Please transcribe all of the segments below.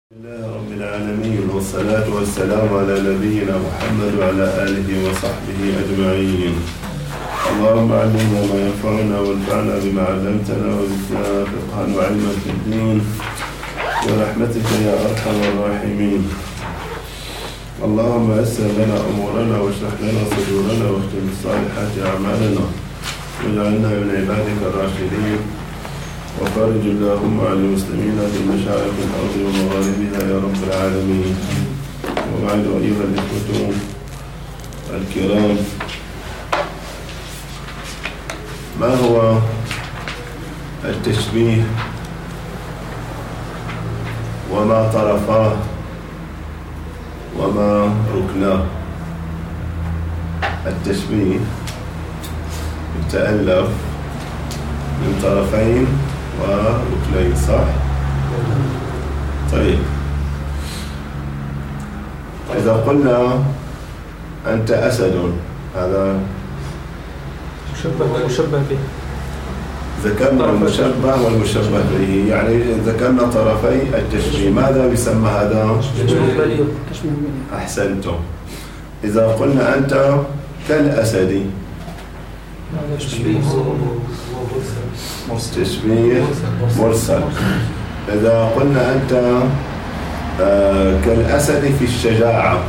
الله رب العالمين، والصلاة والسلام على نبينا محمد وعلى آله وصحبه أجمعين. اللهم علمنا ما ينفعنا وانفعنا بما علمتنا وزدنا فقها وعلما في الدين برحمتك يا أرحم الراحمين. اللهم يسر لنا أمورنا واشرح لنا صدورنا واختم بالصالحات أعمالنا واجعلنا من عبادك الراشدين، وفرج اللهم على المسلمين في مشارق الأرض ومغاربها يا رب العالمين. وبعد، أيها الإخوة الكرام، ما هو التشبيه وما طرفاه وما ركناه؟ التشبيه يتألف من طرفين وركنين، صح؟ طيب، إذا قلنا أنت أسد، هذا مشبه به. ذكرنا المشبه والمشبه به، يعني ذكرنا طرفي التشبيه. ماذا يسمى هذا؟ أحسنتم. إذا قلنا أنت كالأسد، تشبيه مرسل. إذا قلنا أنت كالأسد في الشجاعة،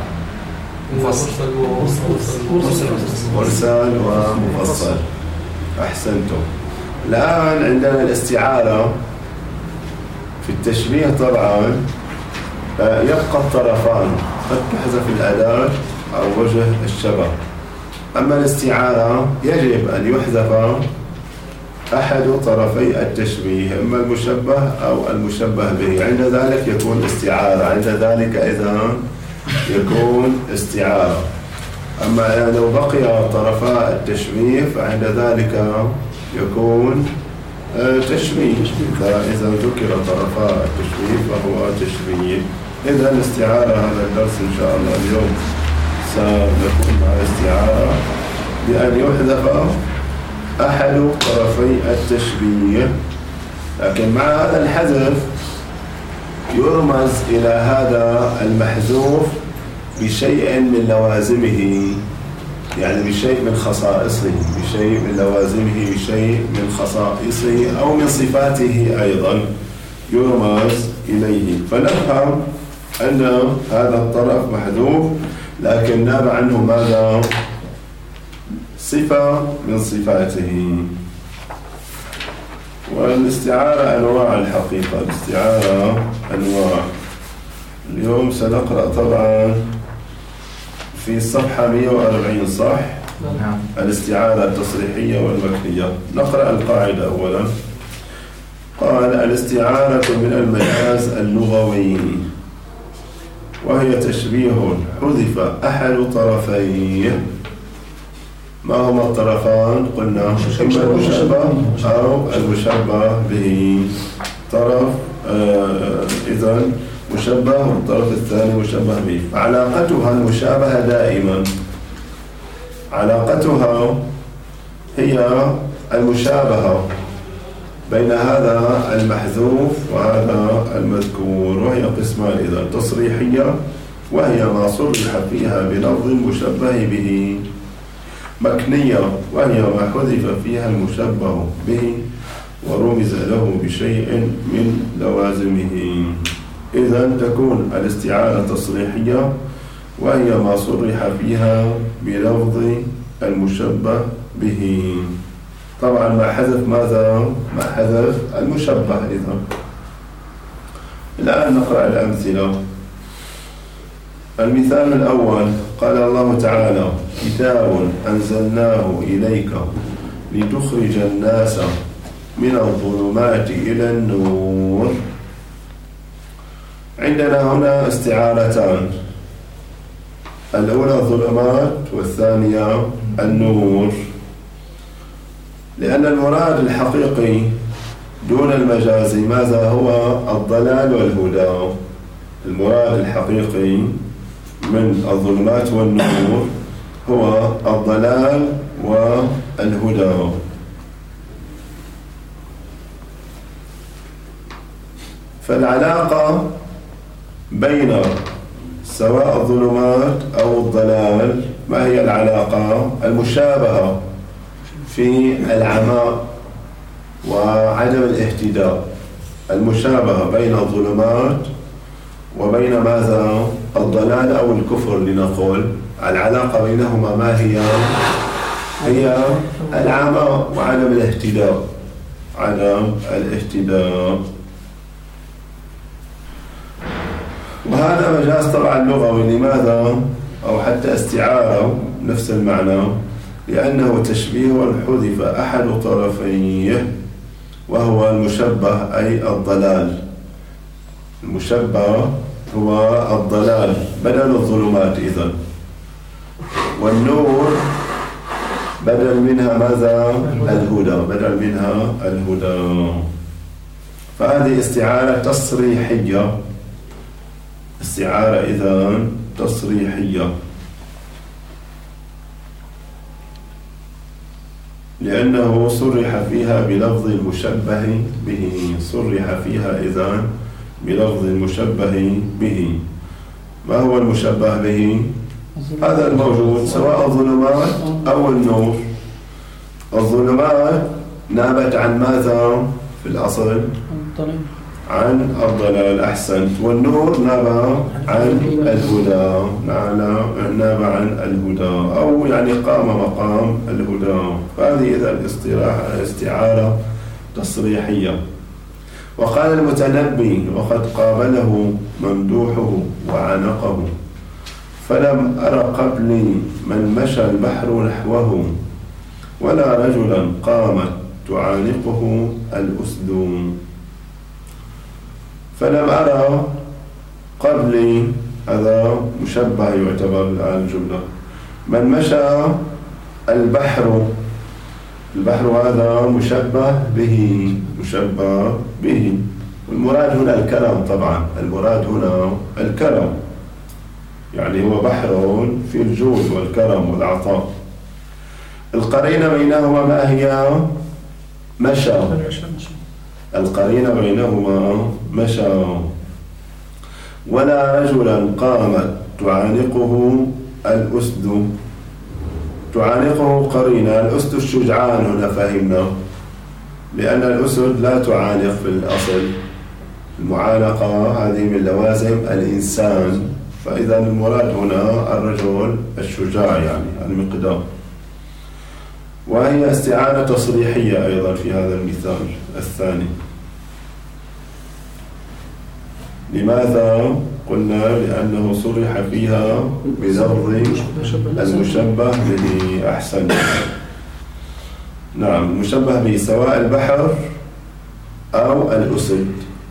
مرسل ومفصل. أحسنتم. الآن عندنا الاستعارة في التشبيه. طبعا يبقى الطرفان، قد تحذف الأداة أو وجه الشبه. أما الاستعارة يجب أن يحذف أحد طرفي التشبيه، إما المشبه أو المشبه به، عند ذلك يكون استعارة، عند ذلك إذا يكون استعارة. أما لو بقي طرفا التشبيه فعند ذلك يكون تشبيه. إذا ذكر طرفا التشبيه فهو تشبيه. إذا الاستعارة، هذا الدرس إن شاء الله اليوم سنكون مع الاستعارة بأن يحذف أحد طرفي التشبيه، لكن مع هذا الحذف يرمز إلى هذا المحذوف بشيء من لوازمه، يعني بشيء من خصائصه، بشيء من لوازمه، بشيء من خصائصه أو من صفاته أيضا يرمز إليه. فنفهم أن هذا الطرف محذوف لكن ناب عنه ماذا؟ صفة من صفاته. والاستعارة أنواع الحقيقة، الاستعارة أنواع. اليوم سنقرأ طبعا في الصفحة 140، صح؟ نعم. الاستعارة التصريحية والمكنية. نقرأ القاعدة أولا. قال: الاستعارة من المجاز اللغوي، وهي تشبيه حذف أحد طرفيه. ما هما الطرفان؟ قلنا إما المشبه أو المشبه به. طرف إذن مشبه، والطرف الثاني مشبه به. علاقتها المشابهة دائما، علاقتها هي المشابهة بين هذا المحذوف وهذا المذكور، وهي قسمان إذن: تصريحية، وهي ما صرح فيها بلفظ المشبه به. مكنية، وهي ما حذف فيها المشبه به ورمز له بشيء من لوازمه. إذن تكون الاستعارة تصريحية، وهي ما صرح فيها بلفظ المشبه به. طبعا ما حذف ماذا؟ ما حذف المشبه. إذن الآن نقرأ الأمثلة. المثال الأول: قال الله تعالى: كتاب أنزلناه إليك لتخرج الناس من الظلمات إلى النور. عندنا هنا استعارتان، الأولى الظلمات والثانية النور، لأن المراد الحقيقي دون المجاز ماذا هو؟ الضلال والهدى. المراد الحقيقي من الظلمات والنور هو الضلال والهدى. فالعلاقة بين سواء الظلمات أو الضلال. ما هي العلاقة؟ المشابهة في العمى وعدم الاهتداء، المشابهة بين الظلمات وبين ماذا؟ الضلال أو الكفر لنقول. العلاقة بينهما ما هي؟ هي العمى وعدم الاهتداء، عدم الاهتداء. وهذا مجاز طبعا لغوي. لماذا؟ أو حتى استعارة نفس المعنى، لأنه تشبيه حذف أحد طرفيه وهو المشبه أي الضلال. المشبه هو الضلال بدل الظلمات إذن، والنور بدل منها ماذا؟ الهدى، بدل منها الهدى. فهذه استعارة تصريحية، استعارة إذن تصريحية، لأنه صرح فيها بلفظ المشبه به، صرح فيها إذن بلفظ المشبه به. ما هو المشبه به؟ هذا الموجود سواء الظلمات أو النور. الظلمات نابت عن ماذا في الأصل؟ عن الضلال. أحسنت. والنور ناب عن الهدى، ناب عن الهدى، أو يعني قام مقام الهدى. فهذه إذا استعارة تصريحية. وقال المتنبي: وقد قابله ممدوحه وعانقه، فلم أر قبلي من مشى البحر نحوه، ولا رجلا قامت تعانقه الأسد. فلم أرى قبلي، هذا مشبه يعتبر الآن الجملة. من مشى البحر، البحر هذا مشبه به، مشبه به. والمراد هنا الكرم طبعا، المراد هنا الكرم، يعني هو بحر في الجود والكرم والعطاء. القرينة بينهما ما هي؟ مشى. القرينة بينهما مشى. ولا رجلا قامت تعانقه الأسد. تعانقه قرينة، الأسد الشجعان هنا فهمنا، لأن الأسد لا تعانق في الأصل. المعانقة هذه من لوازم الإنسان، فإذا المراد هنا الرجل الشجاع، يعني المقدام. وهي استعانة تصريحية أيضا في هذا المثال الثاني. لماذا؟ قلنا لأنه صرح فيها بلفظ المشبه به. أحسن. نعم، المشبه به سواء البحر أو الأسد.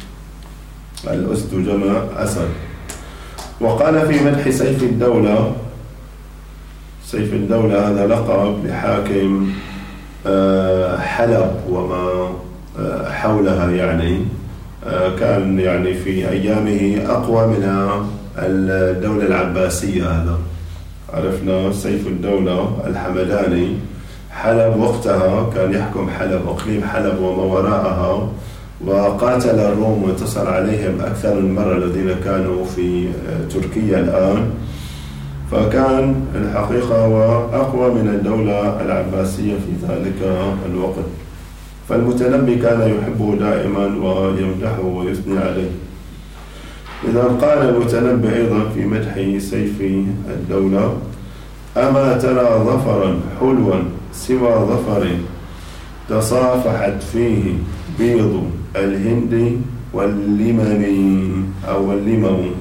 الأسد جمع أسد. وقال في مدح سيف الدولة، سيف الدولة هذا لقب لحاكم حلب وما حولها، يعني كان يعني في أيامه أقوى من الدولة العباسية. هذا عرفنا سيف الدولة الحمداني. حلب وقتها كان يحكم حلب، أقليم حلب وما وراءها، وقاتل الروم وانتصر عليهم أكثر من مرة الذين كانوا في تركيا الآن. فكان الحقيقة هو أقوى من الدولة العباسية في ذلك الوقت. فالمتنبي كان يحبه دائما ويمدحه ويثني عليه. إذا قال المتنبي أيضا في مدح سيف الدولة: أما ترى ظفرا حلوا سوى ظفر تصافحت فيه بيض الهند واللمم، أو اللمم.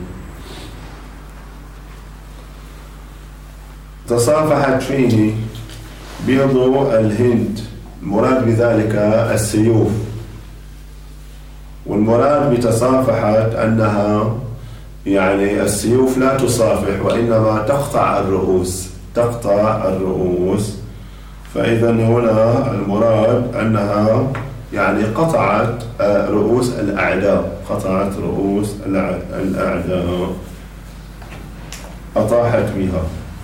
تصافحت فيه بيض الهند، المراد بذلك السيوف. والمراد بتصافحت أنها يعني السيوف لا تصافح وإنما تقطع الرؤوس، تقطع الرؤوس. فإذا هنا المراد أنها يعني قطعت رؤوس الأعداء، قطعت رؤوس الأعداء، أطاحت بها.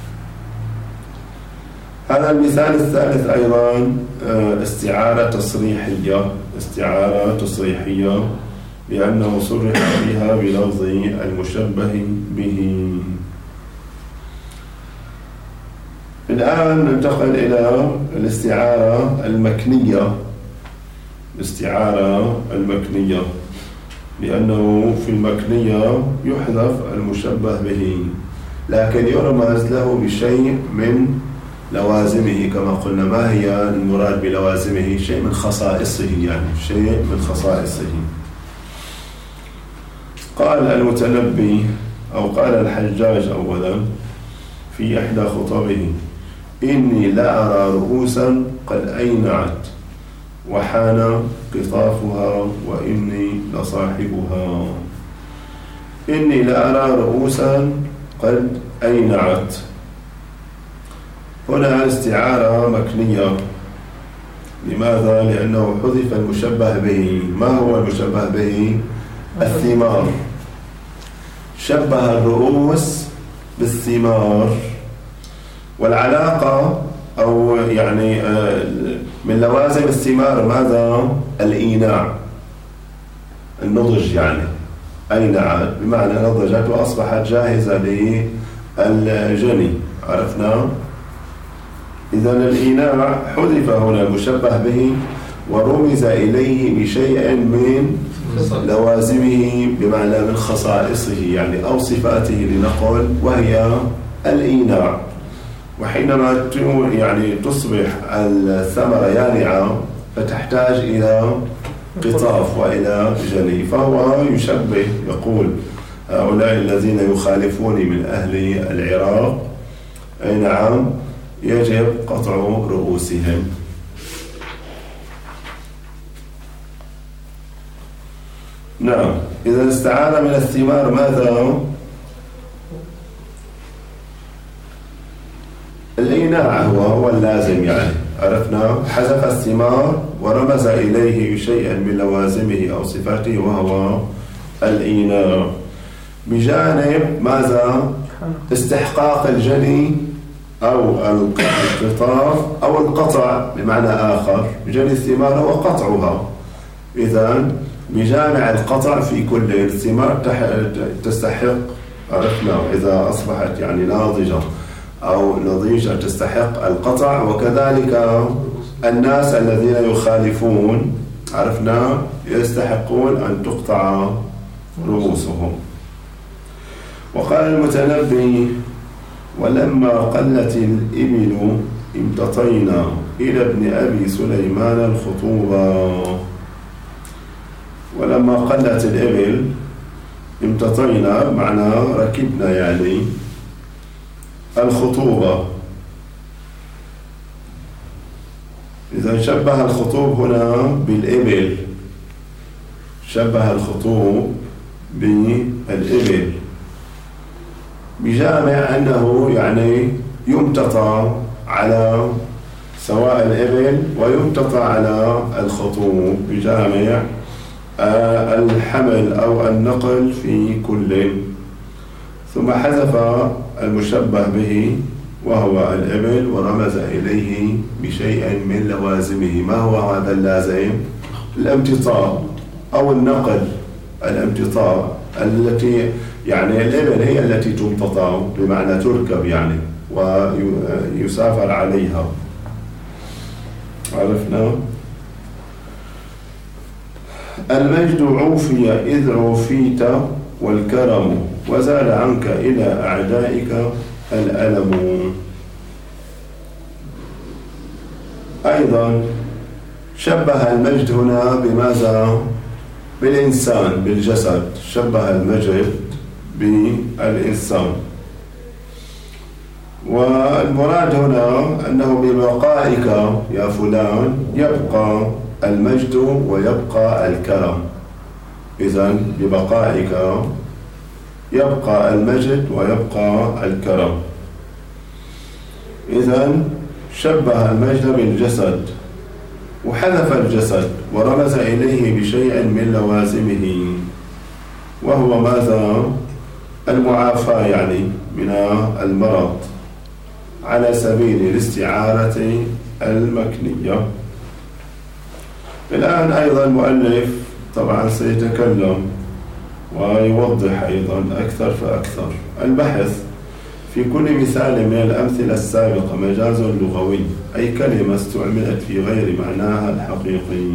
هذا المثال الثالث أيضا استعارة تصريحية، استعارة تصريحية. لأنه صرح بها بلفظ المشبه به. الآن ننتقل إلى الاستعارة المكنية. الاستعارة المكنية، لأنه في المكنية يحذف المشبه به لكن يرمز له بشيء من لوازمه. كما قلنا، ما هي المراد بلوازمه؟ شيء من خصائصه، يعني شيء من خصائصه. قال المتنبي أو قال الحجاج أولا في إحدى خطبه: إني لأرى رؤوسا قد أينعت وحان قطافها وإني لصاحبها. إني لأرى رؤوسا قد أينعت، هنا استعارة مكنية. لماذا؟ لأنه حذف المشبه به. ما هو المشبه به؟ الثمار. شبه الرؤوس بالثمار، والعلاقة أو يعني من لوازم الثمار ماذا؟ الإيناع، النضج. يعني أينعت بمعنى نضجت وأصبحت جاهزة للجني. عرفنا؟ إذن الإيناع حذف هنا المشبه به ورمز إليه بشيء من لوازمه، بمعنى من خصائصه يعني أو صفاته لنقل، وهي الإيناع. وحينما يعني تصبح الثمرة يانعة فتحتاج إلى قطاف وإلى جني، فهو يشبه، يقول: هؤلاء الذين يخالفوني من أهل العراق، أي نعم، يجب قطع رؤوسهم. نعم. إذا استعار من الثمار ماذا؟ الإيناع هو اللازم، يعني عرفنا. حذف الثمار ورمز إليه شيئا من لوازمه أو صفاته وهو الإيناع، بجانب ماذا؟ استحقاق الجني أو القطاف أو القطع بمعنى آخر. جني الثمار هو قطعها. إذن بجامع القطع في كل الثمار تستحق، عرفنا، إذا أصبحت يعني ناضجة أو نضيجة تستحق القطع، وكذلك الناس الذين يخالفون، عرفنا، يستحقون أن تقطع رؤوسهم. وقال المتنبي: ولما قلت الإبل امتطينا إلى ابن أبي سليمان الخطوبة. ولما قلت الإبل امتطينا معنى ركبنا، يعني الخطوبة. إذا شبه الخطوب هنا بالإبل، شبه الخطوب بالإبل بجامع أنه يعني يمتطى على سواء الإبل ويمتطى على الخطوب، بجامع الحمل أو النقل في كل. ثم حذف المشبه به وهو الإبل ورمز إليه بشيء من لوازمه. ما هو هذا اللازم؟ الامتطاء أو النقل. الامتطاء التي يعني الإبل هي التي تمتطى بمعنى تركب يعني ويسافر عليها. عرفنا؟ المجد عوفي إذ عوفيت والكرم وزال عنك إلى أعدائك الألم. أيضا شبه المجد هنا بماذا؟ بالإنسان، بالجسد. شبه المجد بالإنسان، والمراد هنا أنه ببقائك يا فلان يبقى المجد ويبقى الكرم. إذن ببقائك يبقى المجد ويبقى الكرم. إذن شبه المجد بالجسد وحذف الجسد ورمز إليه بشيء من لوازمه وهو ماذا؟ المعافاة، يعني من المرض، على سبيل الاستعارة المكنية. الآن أيضا المؤلف طبعا سيتكلم ويوضح أيضا أكثر فأكثر. البحث: في كل مثال من الأمثلة السابقة مجاز لغوي، أي كلمة استعملت في غير معناها الحقيقي.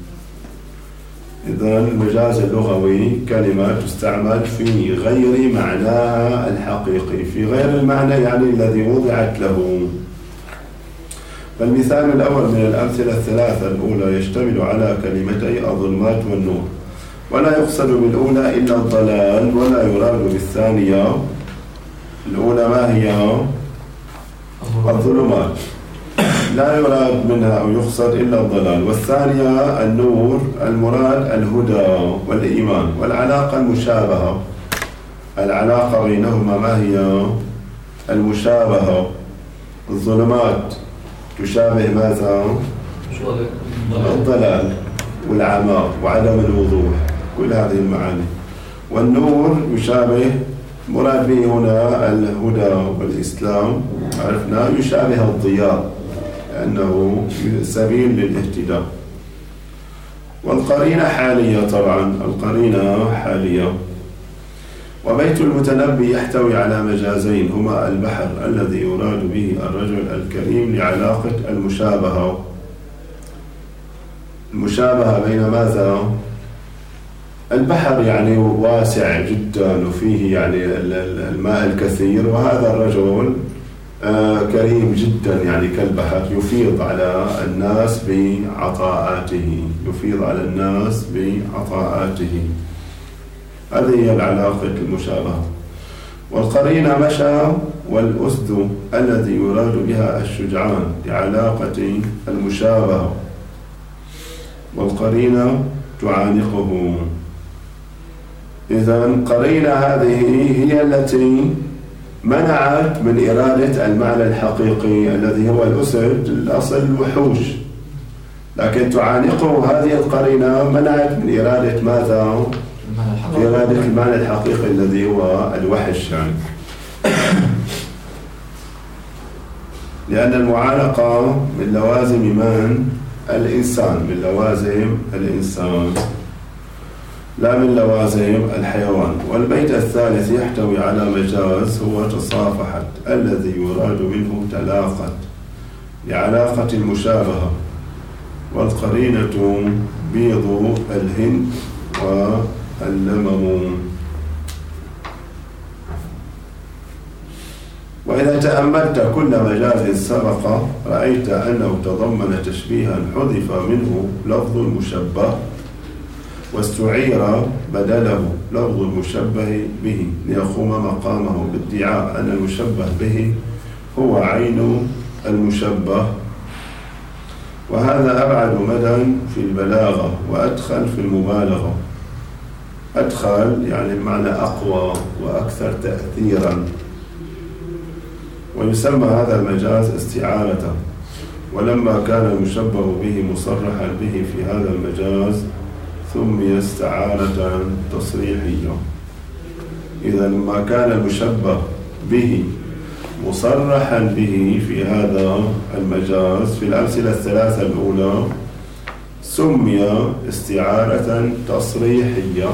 إذن المجاز اللغوي كلمة تستعمل في غير معناها الحقيقي، في غير المعنى يعني الذي وضعت له. فالمثال الأول من الأمثلة الثلاثة الأولى يشتمل على كلمتي الظلمات والنور، ولا يقصد بالأولى إلا الضلال، ولا يراد بالثانية. الأولى ما هي؟ الظلمات، لا يراد منها أو يقصد إلا الضلال. والثانية النور، المراد الهدى والإيمان. والعلاقة المشابهة، العلاقة بينهما ما هي؟ المشابهة. الظلمات تشابه ماذا؟ الضلال والعمى وعدم الوضوح، كل هذه المعاني. والنور يشابه، مراد به هنا الهدى والإسلام، عرفنا، يشابه الضياء لأنه سبيل للاهتداء. والقرينة حالية، طبعا القرينة حالية. وبيت المتنبي يحتوي على مجازين، هما البحر الذي يراد به الرجل الكريم لعلاقة المشابهة. المشابهة بين ماذا؟ البحر يعني واسع جدا وفيه يعني الماء الكثير، وهذا الرجل كريم جدا يعني كالبحر، يفيض على الناس بعطاءاته، يفيض على الناس بعطاءاته. هذه هي العلاقة المشابهة. والقرينة مشى والأسد الذي يراد بها الشجعان لعلاقة المشابهة، والقرينة تعانقه. إذن قرينة هذه هي التي منعت من إرادة المعنى الحقيقي الذي هو الأسد، الأصل الوحوش، لكن تعانقه هذه القرينة منعت من إرادة ماذا؟ إرادة المعنى الحقيقي الذي هو الوحش يعني. لأن المعانقة من لوازم من؟ الإنسان، من لوازم الإنسان لا من لوازم الحيوان. والبيت الثالث يحتوي على مجاز هو تصافحت، الذي يراد منه تلاقت لعلاقة المشابهة. والقرينة بيض الهند واللمم. وإذا تأملت كل مجاز سبق رأيت أنه تضمن تشبيها حذف منه لفظ المشبه، واستعير بدله لفظ المشبه به ليقوم مقامه بادعاء أن المشبه به هو عين المشبه. وهذا أبعد مدى في البلاغة وأدخل في المبالغة. أدخل يعني المعنى أقوى وأكثر تأثيرا. ويسمى هذا المجاز استعارة. ولما كان المشبه به مصرحا به في هذا المجاز سمي استعارة تصريحية. إذا لما كان المشبه به مصرحا به في هذا المجاز في الأمثلة الثلاثة الأولى سمي استعارة تصريحية.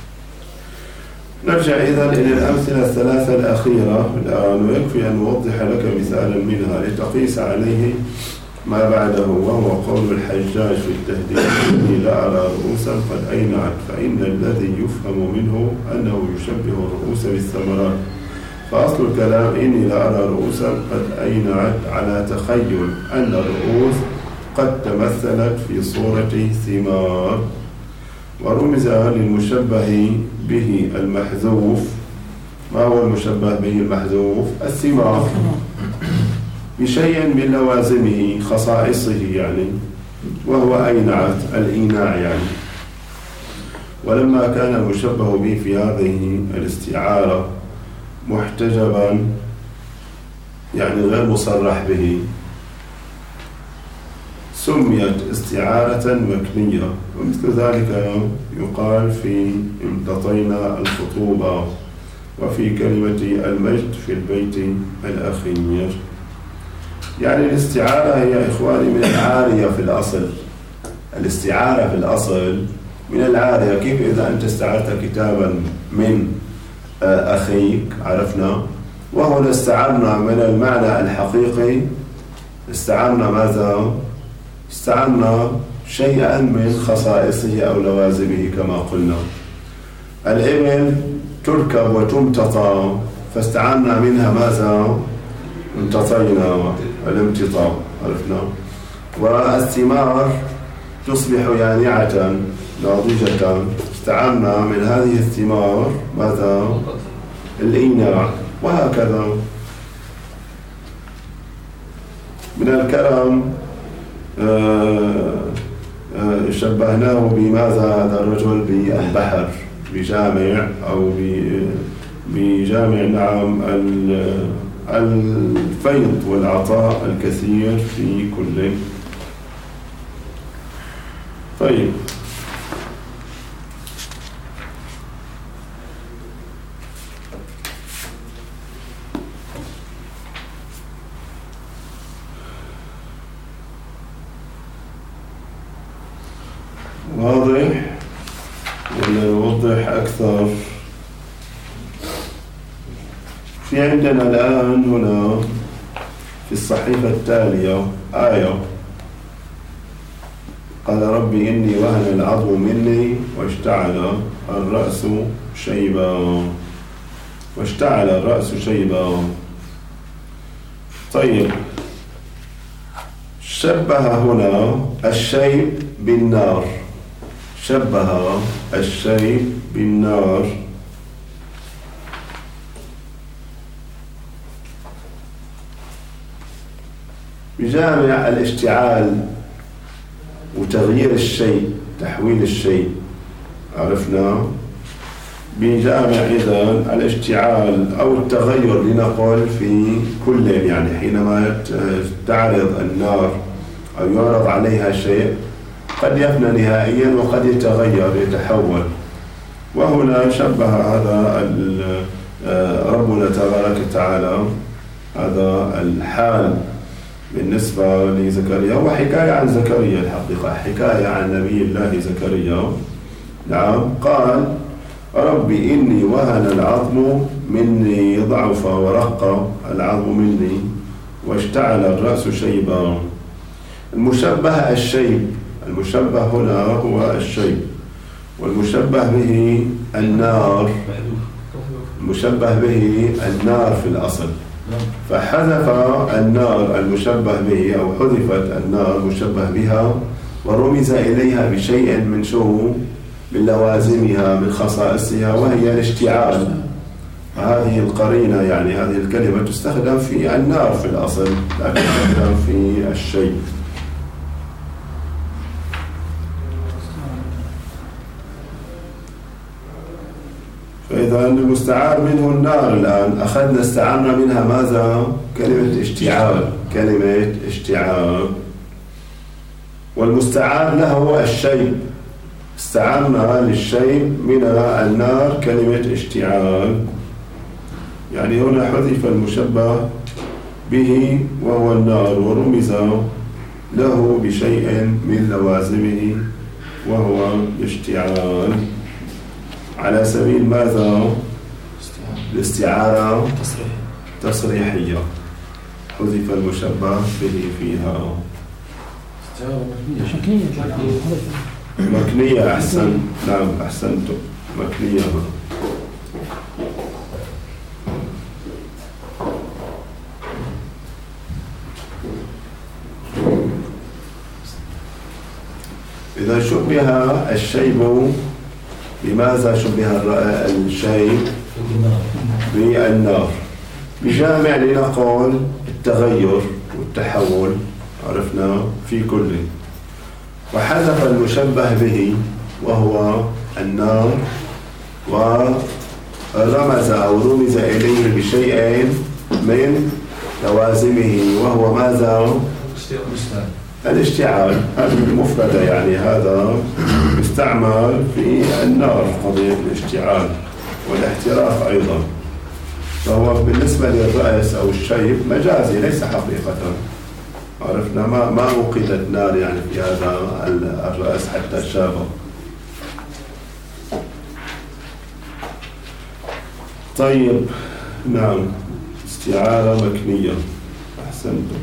نرجع إذن إلى الأمثلة الثلاثة الأخيرة الآن، ويكفي أن نوضح لك مثالا منها لتقيس عليه ما بعده، وهو قول الحجاج في التهديد: إني لا أرى رؤوسا قد أينعت، فإن الذي يفهم منه أنه يشبه الرؤوس بالثمرات. فأصل الكلام: إني لا أرى رؤوسا قد أينعت، على تخيل أن الرؤوس قد تمثلت في صورة ثمار. ورمز للمشبه به المحذوف. ما هو المشبه به المحذوف؟ الثمار، بشيء من لوازمه خصائصه يعني، وهو أينعت، الإيناع يعني. ولما كان المشبه به في هذه الاستعارة محتجبا يعني غير مصرح به سميت استعارة مكنية. ومثل ذلك يقال في امتطينا الخطوبة، وفي كلمة المجد في البيت الأخير. يعني الاستعارة هي إخواني من العارية في الأصل. الاستعارة في الأصل من العادة. كيف إذا أنت استعرت كتابا من أخيك عرفنا، وهنا استعرنا من المعنى الحقيقي، استعرنا ماذا؟ استعرنا شيئا من خصائصه أو لوازمه كما قلنا. الإبل تركب وتمتطى، فاستعرنا منها ماذا؟ امتطينا، الامتطاء عرفنا. والثمار تصبح يانعة ناضجة، استعرنا من هذه الثمار ماذا؟ الإيناع، وهكذا. من الكرم شبهناه بماذا هذا الرجل؟ بالبحر، بجامع أو بجامع نعم الفيض والعطاء الكثير في كل. طيب واضح ولا نوضح أكثر؟ في عندنا الآن هنا في الصحيفة التالية آية: قال ربي إني وهن العظم مني واشتعل الرأس شيبا. واشتعل الرأس شيبا. طيب، شبه هنا الشيب بالنار، شبه الشيب بالنار. بجامع الاشتعال وتغيير الشيء، تحويل الشيء عرفنا. بجامع إذن الاشتعال أو التغير لنقول في كل، يعني حينما تعرض النار أو يعرض عليها شيء قد يفنى نهائيا وقد يتغير يتحول. وهنا شبه هذا ربنا تبارك وتعالى هذا الحال بالنسبة لزكريا. هو حكاية عن زكريا الحقيقة، حكاية عن نبي الله زكريا. نعم، قال ربي إني وهن العظم مني، ضعف ورق العظم مني، واشتعل الرأس شيبا. المشبه الشيب، المشبه هنا هو الشيب، والمشبه به النار، المشبه به النار في الأصل، فحذف النار المشبه به أو حذفت النار المشبه بها ورمز إليها بشيء من شو؟ من لوازمها، من خصائصها، وهي الاشتعال. هذه القرينة يعني هذه الكلمة تستخدم في النار في الأصل، لا تستخدم في الشيء. فإذا المستعار منه النار. الآن أخذنا استعرنا منها ماذا؟ كلمة اشتعال، كلمة اشتعال. والمستعار له الشيء، استعرنا للشيء من النار كلمة اشتعال. يعني هنا حذف المشبه به وهو النار ورمز له بشيء من لوازمه وهو الاشتعال، على سبيل ماذا؟ الاستعارة تصريحية، حذف المشبه به فيها. مكنية. أحسن، نعم أحسنتم، مكنية. إذا شبه الشيب بماذا شبه الشيء؟ بالنار. بجامع لنقول التغير والتحول عرفنا في كل. وحذف المشبه به وهو النار ورمز أو رمز إليه بشيء من لوازمه وهو ماذا؟ الاشتعال. هذه المفردة يعني هذا يستعمل في النار، قضية الاشتعال والاحتراق أيضا. فهو بالنسبة للرأس أو الشيب مجازي ليس حقيقة. عرفنا ما وقدت نار يعني في هذا الرأس حتى شابه. طيب نعم، استعارة مكنية. أحسنتم.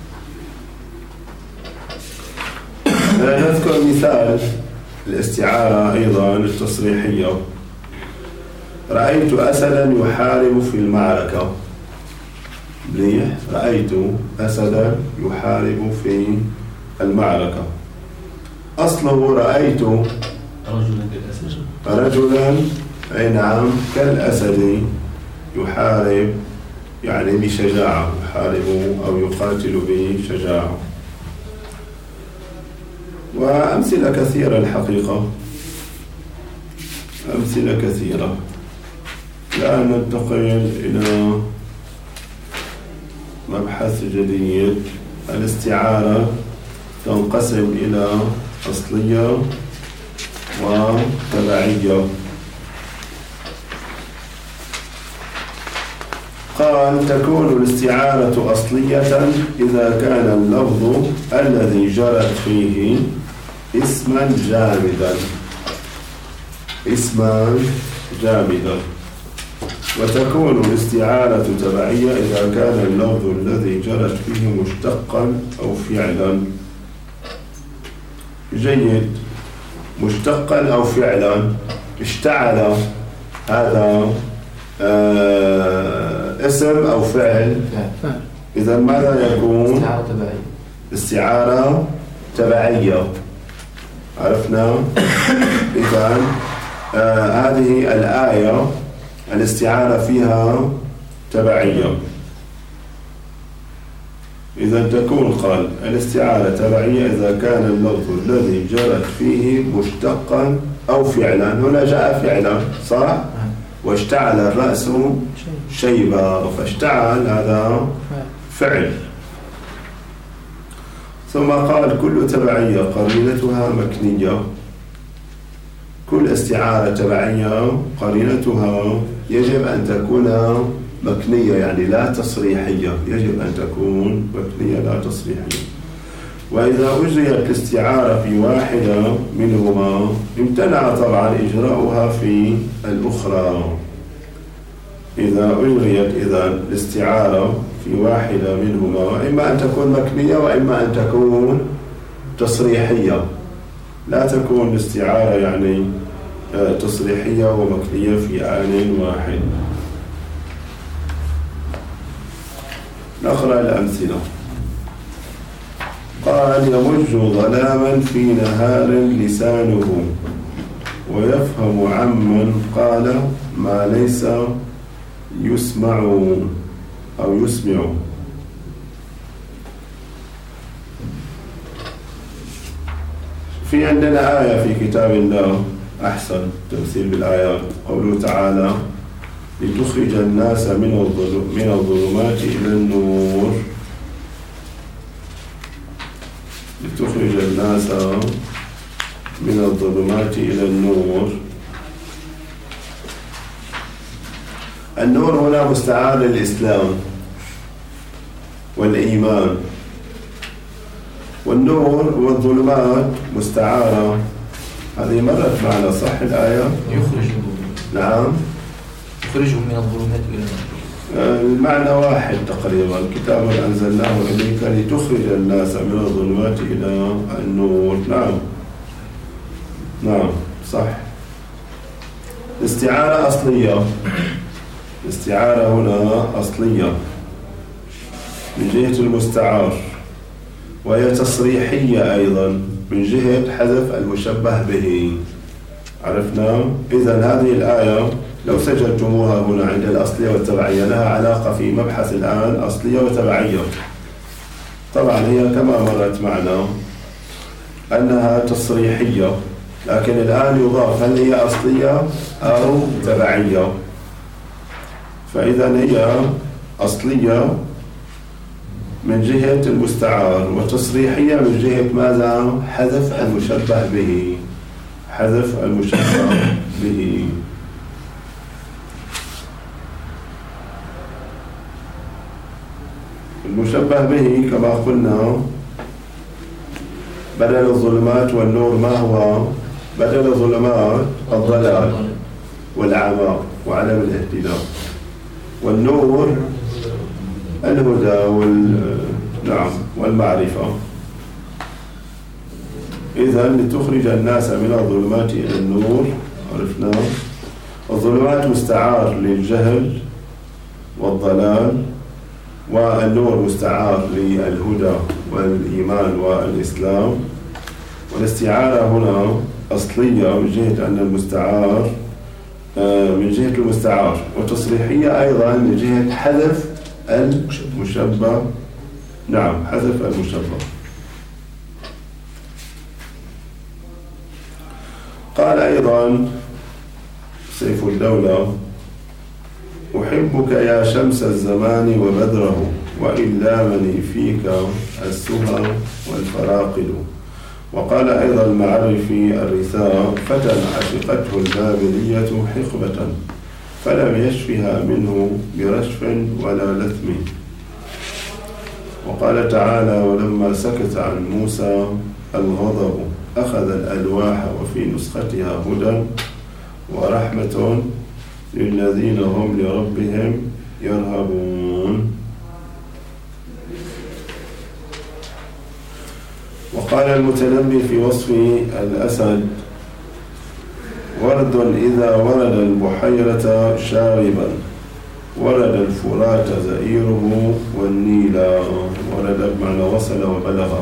نذكر مثال الاستعارة أيضا التصريحية. رأيت أسدا يحارب في المعركة. ليه؟ رأيت أسدا يحارب في المعركة. أصله رأيت رجلا أي نعم كالأسد يحارب يعني بشجاعة، يحارب أو يقاتل بشجاعة. وأمثلة كثيرة الحقيقة، أمثلة كثيرة. الآن ننتقل إلى مبحث جديد. الاستعارة تنقسم إلى أصلية وتبعية. قال تكون الاستعارة أصلية إذا كان اللفظ الذي جرت فيه اسما جامدا، اسما جامدا. وتكون الاستعارة تبعية إذا كان اللفظ الذي جرت فيه مشتقا أو فعلا. جيد، مشتقا أو فعلا. اشتعل هذا اسم أو فعل، إذا ماذا يكون؟ استعارة تبعية. عرفنا؟ إذا هذه الآية الاستعارة فيها تبعية. إذا تكون قال الاستعارة تبعية إذا كان اللفظ الذي جرت فيه مشتقا أو فعلا. هنا جاء فعلا صح؟ واشتعل الرأس شيبا، فاشتعل هذا فعل. ثم قال كل تبعية قرينتها مكنية. كل استعارة تبعية قرينتها يجب أن تكون مكنية، يعني لا تصريحية. يجب أن تكون مكنية لا تصريحية. وإذا أجريت الاستعارة في واحدة منهما امتنع طبعا إجراؤها في الأخرى. إذا أجريت الاستعارة في واحدة منهما إما أن تكون مكنية وإما أن تكون تصريحية. لا تكون الاستعارة يعني تصريحية ومكنية في آن واحد. نقرأ الأمثلة. قال يمج ظلاما في نهار لسانه ويفهم عمن قال ما ليس يسمع أو يسمع. في عندنا آية في كتاب الله، أحسن تمثيل بالآيات، قوله تعالى لتخرج الناس من الظلمات إلى النور. لتخرج الناس من الظلمات إلى النور. النور هنا مستعار للإسلام والإيمان، والنور والظلمات مستعارة. هذه مرت معنا صح الآية؟ يخرجهم. نعم، يخرجهم من الظلمات إلى النور. المعنى واحد تقريبا. كتاب أنزلناه إليك لتخرج الناس من الظلمات إلى النور. نعم نعم صح. استعارة أصلية. استعارة هنا أصلية من جهة المستعار، وهي تصريحية أيضا من جهة حذف المشبه به. عرفنا؟ إذن هذه الآية لو سجلتموها هنا عند الأصلية والتبعية لها علاقة في مبحث الآن أصلية وتبعية. طبعا هي كما مرت معنا أنها تصريحية، لكن الآن يضاف هل هي أصلية أو تبعية. فإذا هي أصلية من جهة المستعار، وتصريحية من جهة ماذا؟ حذف المشبه به. حذف المشبه به. المشبه به كما قلنا بدل الظلمات والنور ما هو؟ بدل الظلمات الضلال والعمى، وعلم الاهتداء. والنور الهدى والمعرفة. إذن لتخرج الناس من الظلمات إلى النور، عرفنا. الظلمات مستعار للجهل والضلال، والنور مستعار للهدى والإيمان والإسلام. والاستعارة هنا أصلية من جهة أن المستعار من جهة المستعار، وتصريحية أيضا من جهة حذف المشبه. نعم، حذف المشبه. قال أيضا سيف الدولة: أحبك يا شمس الزمان وبدره، وإن لامني فيك السهى والفراقد. وقال أيضا المعرفي الرثاء: فتى عشقته البابلية حقبة، فلم يشفها منه برشف ولا لثم. وقال تعالى: ولما سكت عن موسى الغضب أخذ الألواح وفي نسختها هدى ورحمة للذين هم لربهم يرهبون. وقال المتنبي في وصف الأسد: ورد إذا ورد البحيرة شاربا، ورد الفرات زئيره والنيل. ورد بمعنى وصل وبلغ.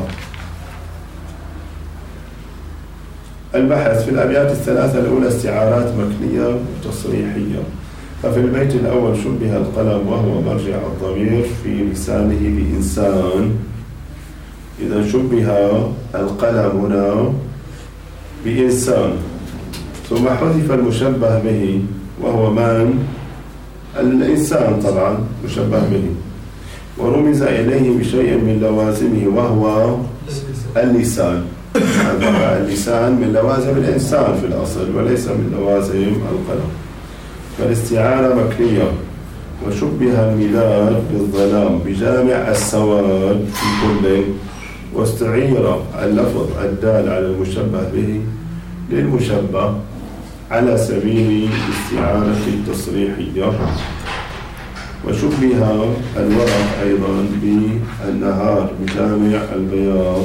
البحث في الأبيات الثلاثة الأولى استعارات مكنية وتصريحية. ففي البيت الأول شبه القلم وهو مرجع الضمير في لسانه بإنسان. إذا شبه القلم هنا بإنسان، ثم حذف المشبه به وهو من؟ الإنسان طبعا مشبه به، ورمز إليه بشيء من لوازمه وهو اللسان. اللسان من لوازم الإنسان في الأصل وليس من لوازم القلم. فالاستعارة مكنية. وشبه المداد بالظلام بجامع السواد في كل، واستعير اللفظ الدال على المشبه به للمشبه على سبيل الاستعارة التصريحية. وشبه الورق أيضا بالنهار بجامع البياض.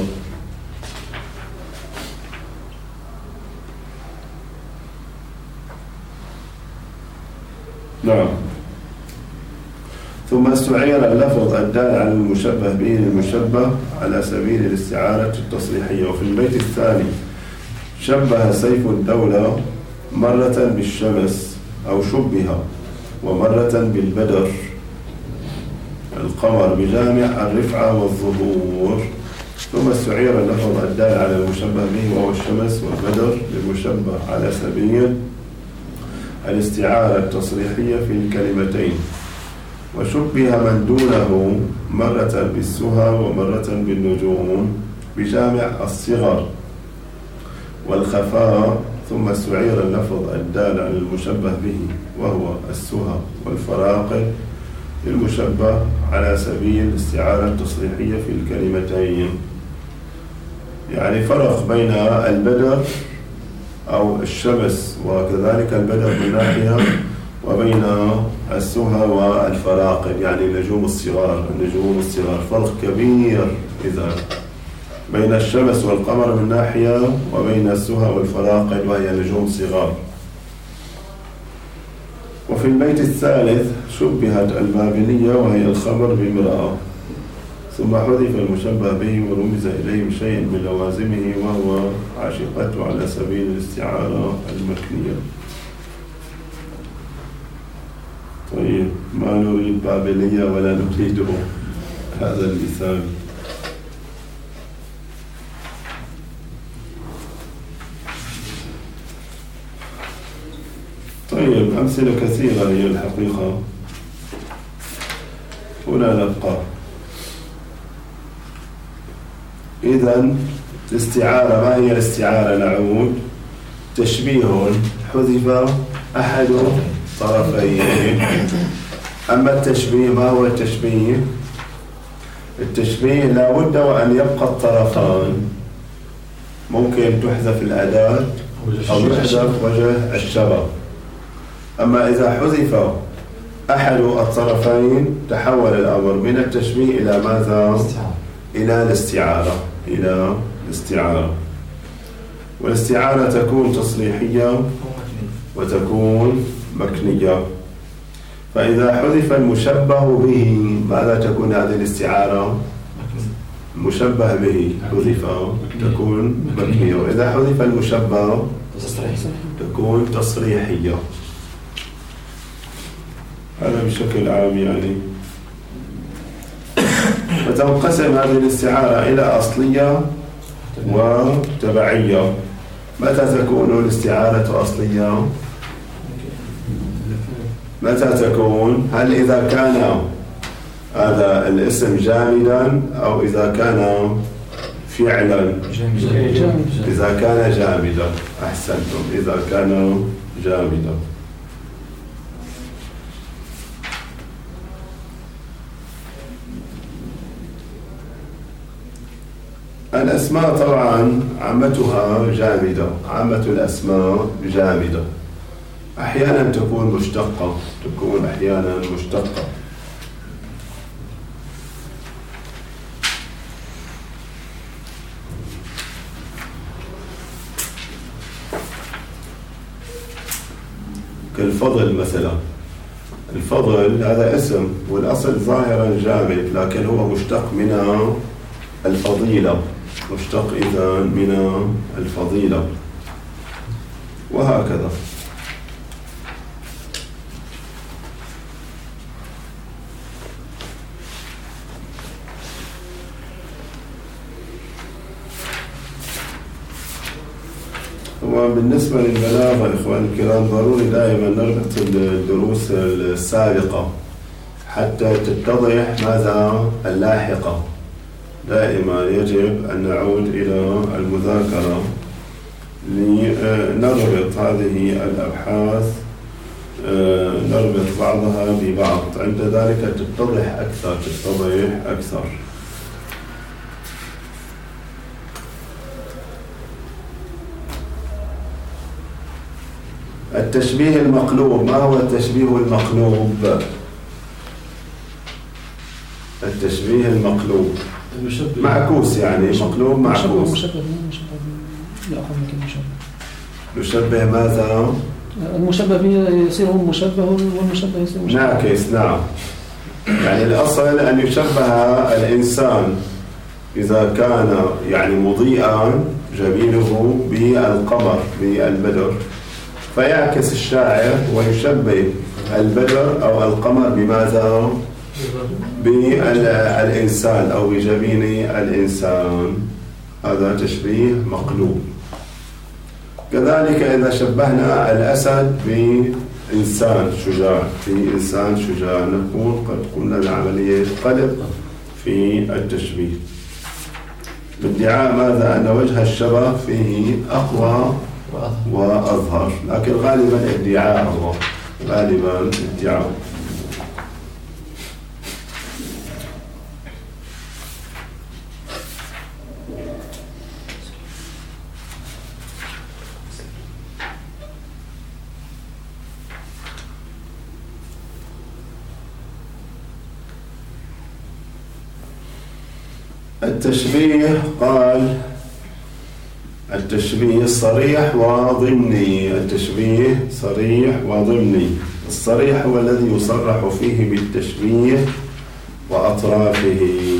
نعم. ثم استعير اللفظ الدال على المشبه به للمشبه على سبيل الاستعارة التصريحية. وفي البيت الثاني شبه سيف الدولة مرة بالشمس أو شبه، ومرة بالبدر القمر بجامع الرفعة والظهور. ثم استعير اللفظ الدال على المشبه به وهو الشمس والبدر للمشبه على سبيل الاستعارة التصريحية في الكلمتين. وشبه من دونه مرة بالسهى ومرة بالنجوم بجامع الصغر والخفاء. ثم استعير اللفظ الدال على المشبه به وهو السهى والفراقد للمشبه على سبيل الاستعارة التصريحية في الكلمتين. يعني فرق بين البدر أو الشمس وكذلك البدر من ناحية، وبين السهى والفراقد يعني النجوم الصغار. فرق كبير إذا بين الشمس والقمر من ناحية، وبين السهى والفراقد وهي نجوم صغار. وفي البيت الثالث شبهت البابلية وهي الخمر بامرأة، ثم حذف المشبه به ورمز إليه بشيء من لوازمه وهو عشقته على سبيل الاستعارة المكنية. طيب، ما نريد بابلية ولا نريده هذا اللسان. طيب، أمثلة كثيرة هي الحقيقة. هنا نبقى. إذن الاستعارة، ما هي الاستعارة؟ نعود. تشبيه حذف أحد طرفين. أما التشبيه، ما هو التشبيه؟ التشبيه لا بد وأن يبقى الطرفان. ممكن تحذف الأداة أو يحذف وجه الشبه، أما إذا حذف أحد الطرفين تحول الأمر من التشبيه إلى ماذا؟ إلى الاستعارة. والاستعارة تكون تصريحية وتكون مكنية. فإذا حذف المشبه به ماذا تكون هذه الاستعارة؟ مشبه به حذف تكون مكنية، وإذا حذف المشبه تكون تصريحية. هذا بشكل عام يعني. فتنقسم هذه الاستعارة إلى أصلية وتبعية. متى تكون الاستعارة أصلية؟ متى تكون؟ هل إذا كان هذا الاسم جامدا أو إذا كان فعلا؟ إذا كان جامدا. أحسنتم، إذا كان جامدا. الأسماء طبعا عامتها جامدة، عامة الأسماء جامدة. أحيانا تكون مشتقة، تكون أحيانا مشتقة. كالفضل مثلا. الفضل هذا اسم والأصل ظاهرا جامد، لكن هو مشتق من الفضيلة، مشتق إذا من الفضيلة، وهكذا. وبالنسبة للبلاغة إخواني الكرام ضروري دائما نربط الدروس السابقة حتى تتضح ماذا اللاحقة. دائما يجب أن نعود إلى المذاكرة لنربط هذه الأبحاث، نربط بعضها ببعض، عند ذلك تتضح أكثر. التشبيه المقلوب. ما هو التشبيه المقلوب؟ التشبيه المقلوب معكوس، يعني مقلوب معكوس. يشبه ماذا؟ المشبه به يصير هو مشبه والمشبه يصير مشبه. ناكس، نعم. يعني الأصل أن يشبه الإنسان إذا كان يعني مضيئا جبينه بالقمر بالبدر، فيعكس الشاعر ويشبه البدر أو القمر بماذا؟ بالإنسان أو بجبين الإنسان. هذا تشبيه مقلوب. كذلك إذا شبهنا الأسد بإنسان شجاع نكون قد قمنا بعملية قلب في التشبيه، بادعاء ماذا؟ أن وجه الشبه فيه أقوى وأظهر، لكن غالبا ادعاء. التشبيه قال التشبيه صريح وضمني. التشبيه صريح وضمني. الصريح هو الذي يصرح فيه بالتشبيه وأطرافه.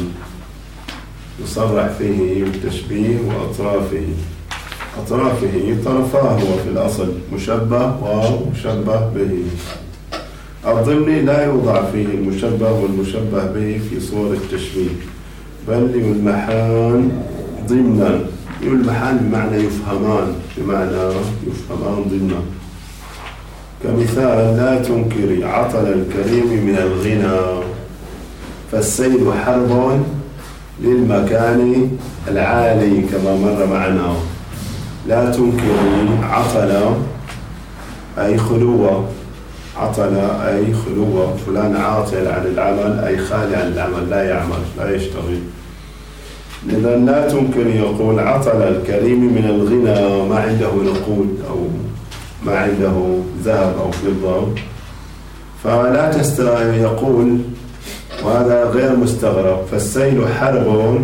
يصرح فيه بالتشبيه وأطرافه. أطرافه طرفاه هو في الأصل مشبه ومشبه به. الضمني لا يوضع فيه المشبه والمشبه به في صور التشبيه، بل يلمحان ضمنا. يلمحان بمعنى يفهمان ضمنا. كمثال: لا تنكري عطل الكريم من الغنى، فالسيد حرب للمكان العالي كما مر معنا. لا تنكري عطل أي خلوة، عطل أي خلوة، فلان عاطل عن العمل أي خالي عن العمل، لا يعمل لا يشتغل. لذا لا تنكر يقول عطل الكريم من الغنى، ما عنده نقود أو ما عنده ذهب أو فضة، فلا يقول، وهذا غير مستغرب، فالسيل حرب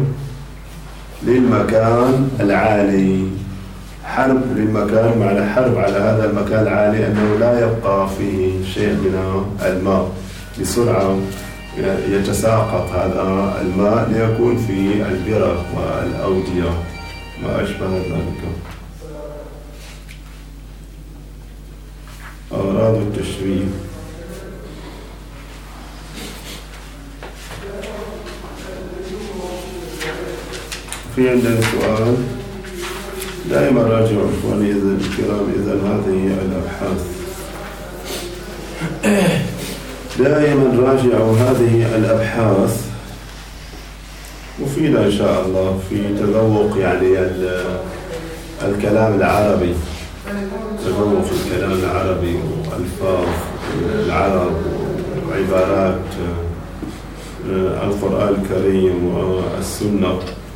للمكان العالي. حرب للمكان معنى حرب على هذا المكان العالي أنه لا يبقى فيه شيء من الماء، بسرعة يتساقط هذا الماء ليكون في البرك والأودية ما أشبه ذلك. أغراض التشبيه. في عندنا سؤال دائما راجعوا إخواني الكرام، إذن هذه الأبحاث دائما راجعوا هذه الأبحاث، مفيدة إن شاء الله في تذوق يعني الكلام العربي، تذوق الكلام العربي وألفاظ العرب وعبارات القرآن الكريم والسنة.